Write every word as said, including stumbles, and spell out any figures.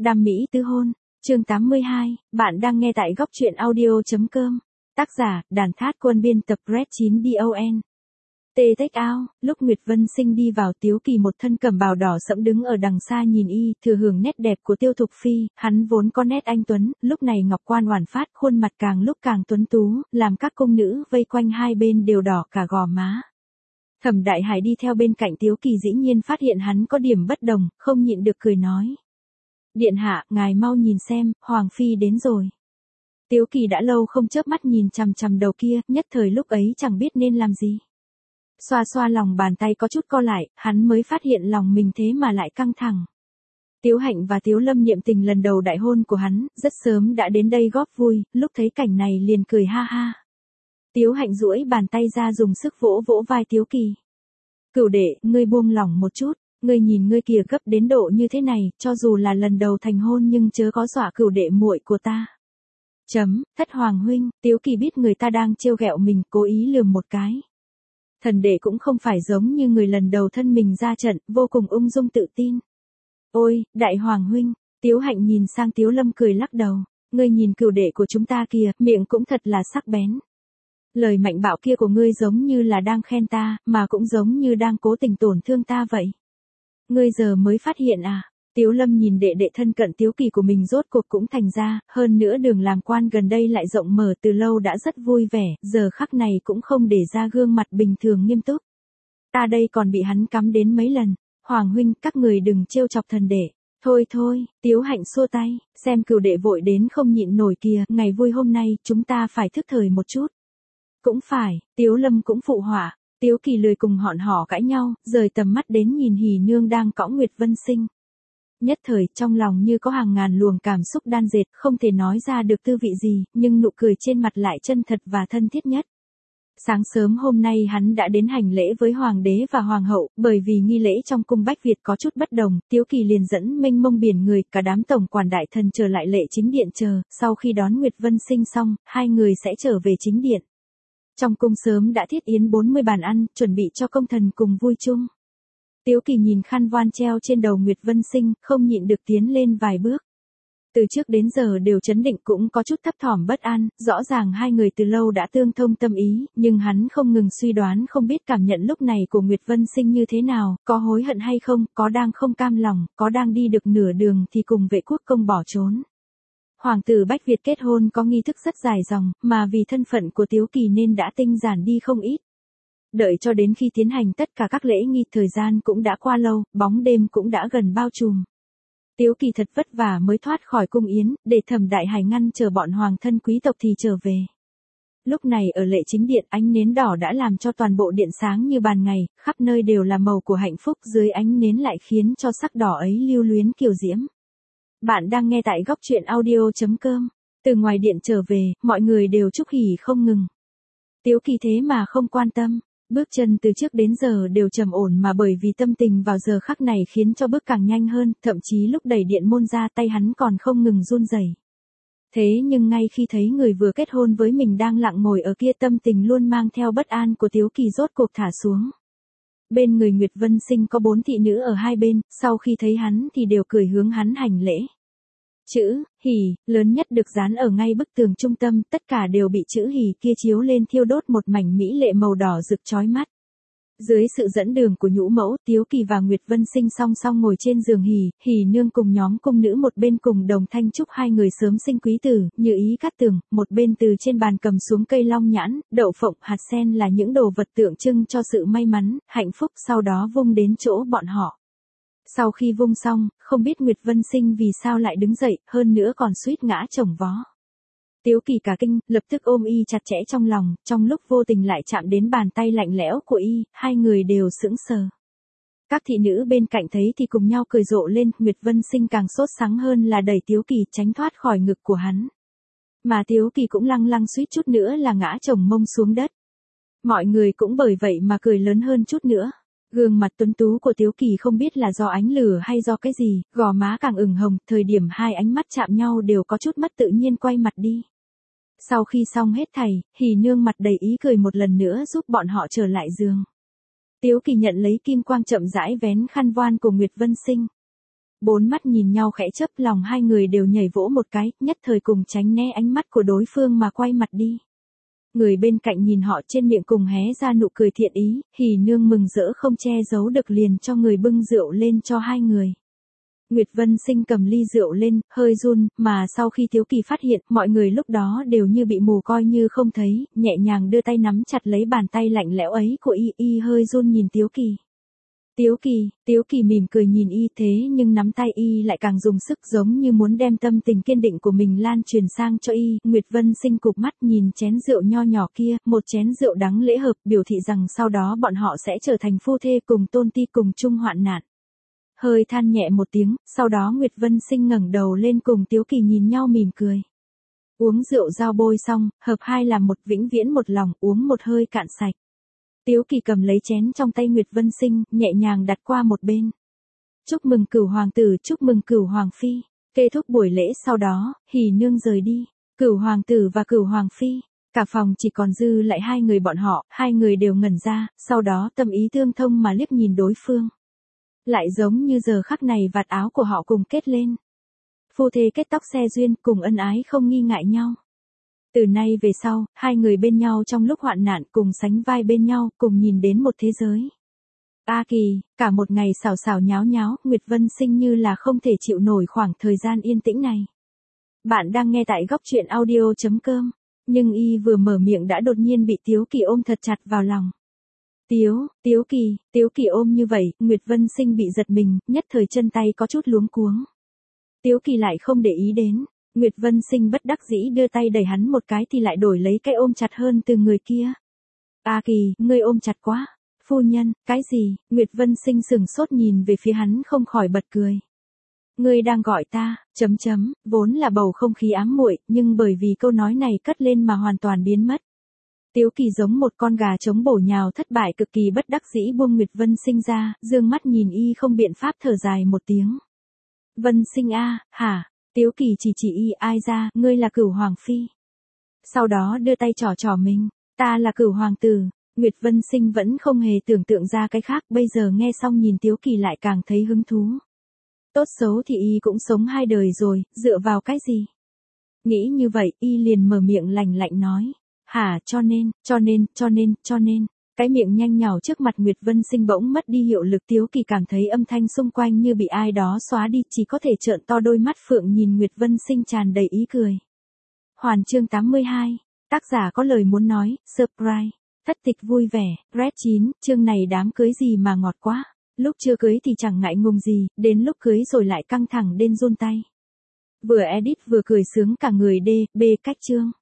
Đam mỹ tứ hôn, chương tám mươi hai, bạn đang nghe tại góc truyện audio.com. Tác giả, Đàn Thát Quân, biên tập Red chín Don. Tê Tách Ao, lúc Nguyệt Vân Sinh đi vào, Tiếu Kỳ một thân cẩm bào đỏ sẫm đứng ở đằng xa nhìn y, thừa hưởng nét đẹp của Tiêu Thục Phi, hắn vốn có nét anh tuấn, lúc này ngọc quan oản phát, khuôn mặt càng lúc càng tuấn tú, làm các cung nữ vây quanh hai bên đều đỏ cả gò má. Thẩm Đại Hải đi theo bên cạnh Tiếu Kỳ dĩ nhiên phát hiện hắn có điểm bất đồng, không nhịn được cười nói: "Điện hạ, ngài mau nhìn xem, Hoàng Phi đến rồi." Tiếu Kỳ đã lâu không chớp mắt nhìn chằm chằm đầu kia, nhất thời lúc ấy chẳng biết nên làm gì. Xoa xoa lòng bàn tay có chút co lại, hắn mới phát hiện lòng mình thế mà lại căng thẳng. Tiếu Hạnh và Tiếu Lâm niệm tình lần đầu đại hôn của hắn, rất sớm đã đến đây góp vui, lúc thấy cảnh này liền cười ha ha. Tiếu Hạnh duỗi bàn tay ra dùng sức vỗ vỗ vai Tiếu Kỳ. "Cửu đệ, ngươi buông lỏng một chút, ngươi nhìn ngươi kìa, gấp đến độ như thế này, cho dù là lần đầu thành hôn nhưng chớ có dọa cửu đệ muội của ta." Chấm, thất hoàng huynh, Tiếu Kỳ biết người ta đang trêu ghẹo mình, cố ý lườm một cái. Thần đệ cũng không phải giống như người lần đầu thân mình ra trận, vô cùng ung dung tự tin. "Ôi, đại hoàng huynh." Tiếu Hạnh nhìn sang Tiếu Lâm cười lắc đầu. "Ngươi nhìn cửu đệ của chúng ta kìa, miệng cũng thật là sắc bén. Lời mạnh bạo kia của ngươi giống như là đang khen ta, mà cũng giống như đang cố tình tổn thương ta vậy. Ngươi giờ mới phát hiện à?" Tiếu Lâm nhìn đệ đệ thân cận Tiếu Kỳ của mình rốt cuộc cũng thành ra, hơn nữa đường làm quan gần đây lại rộng mở, từ lâu đã rất vui vẻ, giờ khắc này cũng không để ra gương mặt bình thường nghiêm túc. "Ta đây còn bị hắn cắm đến mấy lần, Hoàng huynh, các người đừng trêu chọc thần đệ." "Thôi thôi," Tiếu Hạnh xua tay, "xem cửu đệ vội đến không nhịn nổi kìa, ngày vui hôm nay, chúng ta phải thức thời một chút." "Cũng phải," Tiếu Lâm cũng phụ họa. Tiếu Kỳ lười cùng họn hò cãi nhau, rời tầm mắt đến nhìn Hỉ Nương đang cõng Nguyệt Vân Sinh. Nhất thời, trong lòng như có hàng ngàn luồng cảm xúc đan dệt, không thể nói ra được tư vị gì, nhưng nụ cười trên mặt lại chân thật và thân thiết nhất. Sáng sớm hôm nay hắn đã đến hành lễ với Hoàng đế và Hoàng hậu, bởi vì nghi lễ trong cung Bách Việt có chút bất đồng, Tiếu Kỳ liền dẫn mênh mông biển người, cả đám tổng quản đại thần trở lại lệ chính điện chờ, sau khi đón Nguyệt Vân Sinh xong, hai người sẽ trở về chính điện. Trong cung sớm đã thiết yến bốn mươi bàn ăn, chuẩn bị cho công thần cùng vui chung. Tiếu Kỳ nhìn khăn voan treo trên đầu Nguyệt Vân Sinh, không nhịn được tiến lên vài bước. Từ trước đến giờ đều trấn định, cũng có chút thấp thỏm bất an, rõ ràng hai người từ lâu đã tương thông tâm ý, nhưng hắn không ngừng suy đoán không biết cảm nhận lúc này của Nguyệt Vân Sinh như thế nào, có hối hận hay không, có đang không cam lòng, có đang đi được nửa đường thì cùng vệ quốc công bỏ trốn. Hoàng tử Bách Việt kết hôn có nghi thức rất dài dòng, mà vì thân phận của Tiếu Kỳ nên đã tinh giản đi không ít. Đợi cho đến khi tiến hành tất cả các lễ nghi, thời gian cũng đã qua lâu, bóng đêm cũng đã gần bao trùm. Tiếu Kỳ thật vất vả mới thoát khỏi cung yến, để Thẩm Đại Hải ngăn chờ bọn hoàng thân quý tộc thì trở về. Lúc này ở lệ chính điện, ánh nến đỏ đã làm cho toàn bộ điện sáng như ban ngày, khắp nơi đều là màu của hạnh phúc, dưới ánh nến lại khiến cho sắc đỏ ấy lưu luyến kiều diễm. Bạn đang nghe tại góc truyện audio.com. Từ ngoài điện trở về, mọi người đều chúc hỉ không ngừng. Tiếu Kỳ thế mà không quan tâm. Bước chân từ trước đến giờ đều trầm ổn, mà bởi vì tâm tình vào giờ khắc này khiến cho bước càng nhanh hơn, thậm chí lúc đẩy điện môn ra tay hắn còn không ngừng run rẩy. Thế nhưng ngay khi thấy người vừa kết hôn với mình đang lặng ngồi ở kia, tâm tình luôn mang theo bất an của Tiếu Kỳ rốt cuộc thả xuống. Bên người Nguyệt Vân Sinh có bốn thị nữ ở hai bên, sau khi thấy hắn thì đều cười hướng hắn hành lễ. Chữ hỉ lớn nhất được dán ở ngay bức tường trung tâm, tất cả đều bị chữ hỉ kia chiếu lên thiêu đốt một mảnh mỹ lệ màu đỏ rực chói mắt. Dưới sự dẫn đường của nhũ mẫu, Tiếu Kỳ và Nguyệt Vân Sinh song song ngồi trên giường hỉ, hỉ nương cùng nhóm cung nữ một bên cùng đồng thanh chúc hai người sớm sinh quý tử, như ý cát tường, một bên từ trên bàn cầm xuống cây long nhãn, đậu phộng, hạt sen là những đồ vật tượng trưng cho sự may mắn, hạnh phúc, sau đó vung đến chỗ bọn họ. Sau khi vung xong, không biết Nguyệt Vân Sinh vì sao lại đứng dậy, hơn nữa còn suýt ngã chồng vó. Tiếu Kỳ cả kinh, lập tức ôm y chặt chẽ trong lòng, trong lúc vô tình lại chạm đến bàn tay lạnh lẽo của y, hai người đều sững sờ. Các thị nữ bên cạnh thấy thì cùng nhau cười rộ lên, Nguyệt Vân Sinh càng sốt sắng hơn là đẩy Tiếu Kỳ tránh thoát khỏi ngực của hắn. Mà Tiếu Kỳ cũng lăng lăng suýt chút nữa là ngã chồng mông xuống đất. Mọi người cũng bởi vậy mà cười lớn hơn chút nữa. Gương mặt tuấn tú của Tiếu Kỳ không biết là do ánh lửa hay do cái gì, gò má càng ửng hồng, thời điểm hai ánh mắt chạm nhau đều có chút mất tự nhiên quay mặt đi. Sau khi xong hết thảy, Hỉ nương mặt đầy ý cười một lần nữa giúp bọn họ trở lại giường. Tiếu Kỳ nhận lấy kim quang chậm rãi vén khăn voan của Nguyệt Vân Sinh. Bốn mắt nhìn nhau khẽ chớp, lòng hai người đều nhảy vỗ một cái, nhất thời cùng tránh né ánh mắt của đối phương mà quay mặt đi. Người bên cạnh nhìn họ trên miệng cùng hé ra nụ cười thiện ý, hỉ nương mừng rỡ không che giấu được liền cho người bưng rượu lên cho hai người. Nguyệt Vân Sinh cầm ly rượu lên, hơi run, mà sau khi Tiếu Kỳ phát hiện, mọi người lúc đó đều như bị mù coi như không thấy, nhẹ nhàng đưa tay nắm chặt lấy bàn tay lạnh lẽo ấy của y, y hơi run nhìn Tiếu Kỳ. Tiếu Kỳ, Tiếu Kỳ mỉm cười nhìn y thế nhưng nắm tay y lại càng dùng sức giống như muốn đem tâm tình kiên định của mình lan truyền sang cho y. Nguyệt Vân Sinh cụp mắt nhìn chén rượu nho nhỏ kia, một chén rượu đắng lễ hợp, biểu thị rằng sau đó bọn họ sẽ trở thành phu thê cùng tôn ti cùng chung hoạn nạn. Hơi than nhẹ một tiếng, sau đó Nguyệt Vân Sinh ngẩng đầu lên cùng Tiếu Kỳ nhìn nhau mỉm cười. Uống rượu giao bôi xong, hợp hai làm một, vĩnh viễn một lòng, uống một hơi cạn sạch. Tiếu Kỳ cầm lấy chén trong tay Nguyệt Vân Sinh, nhẹ nhàng đặt qua một bên. Chúc mừng Cửu hoàng tử, chúc mừng Cửu hoàng phi. Kết thúc buổi lễ sau đó, hỉ nương rời đi. Cửu hoàng tử và Cửu hoàng phi, cả phòng chỉ còn dư lại hai người bọn họ, hai người đều ngẩn ra, sau đó tâm ý tương thông mà liếc nhìn đối phương. Lại giống như giờ khắc này vạt áo của họ cùng kết lên. Phu thê kết tóc xe duyên, cùng ân ái không nghi ngại nhau. Từ nay về sau, hai người bên nhau trong lúc hoạn nạn, cùng sánh vai bên nhau, cùng nhìn đến một thế giới. A Kỳ, cả một ngày xào xào nháo nháo, Nguyệt Vân Sinh như là không thể chịu nổi khoảng thời gian yên tĩnh này. Bạn đang nghe tại góc truyện audio chấm com, nhưng y vừa mở miệng đã đột nhiên bị Tiếu Kỳ ôm thật chặt vào lòng. Tiếu, Tiếu Kỳ, Tiếu Kỳ ôm như vậy, Nguyệt Vân Sinh bị giật mình, nhất thời chân tay có chút luống cuống. Tiếu Kỳ lại không để ý đến. Nguyệt Vân Sinh bất đắc dĩ đưa tay đẩy hắn một cái thì lại đổi lấy cái ôm chặt hơn từ người kia. A Kỳ, ngươi ôm chặt quá. Phu nhân, cái gì? Nguyệt Vân Sinh sừng sốt nhìn về phía hắn không khỏi bật cười. Ngươi đang gọi ta, chấm chấm, vốn là bầu không khí ám muội, nhưng bởi vì câu nói này cất lên mà hoàn toàn biến mất. Tiếu Kỳ giống một con gà trống bổ nhào thất bại cực kỳ bất đắc dĩ buông Nguyệt Vân Sinh ra, dương mắt nhìn y không biện pháp thở dài một tiếng. Vân Sinh a, hả? Tiếu Kỳ chỉ chỉ y, ai ra, ngươi là Cửu hoàng phi. Sau đó đưa tay trỏ trỏ mình, ta là Cửu hoàng tử. Nguyệt Vân Sinh vẫn không hề tưởng tượng ra cái khác, bây giờ nghe xong nhìn Tiếu Kỳ lại càng thấy hứng thú. Tốt xấu thì y cũng sống hai đời rồi, dựa vào cái gì? Nghĩ như vậy, y liền mở miệng lạnh lạnh nói. Hả, cho nên, cho nên, cho nên, cho nên. Cái miệng nhanh nhảu trước mặt Nguyệt Vân Sinh bỗng mất đi hiệu lực. Tiếu Kỳ cảm thấy âm thanh xung quanh như bị ai đó xóa đi, chỉ có thể trợn to đôi mắt phượng nhìn Nguyệt Vân Sinh tràn đầy ý cười. Hoàn chương tám mươi hai, tác giả có lời muốn nói, surprise, thất tịch vui vẻ, red chín, chương này đám cưới gì mà ngọt quá, lúc chưa cưới thì chẳng ngại ngùng gì, đến lúc cưới rồi lại căng thẳng đến run tay. Vừa edit vừa cười sướng cả người đê, bê cách chương.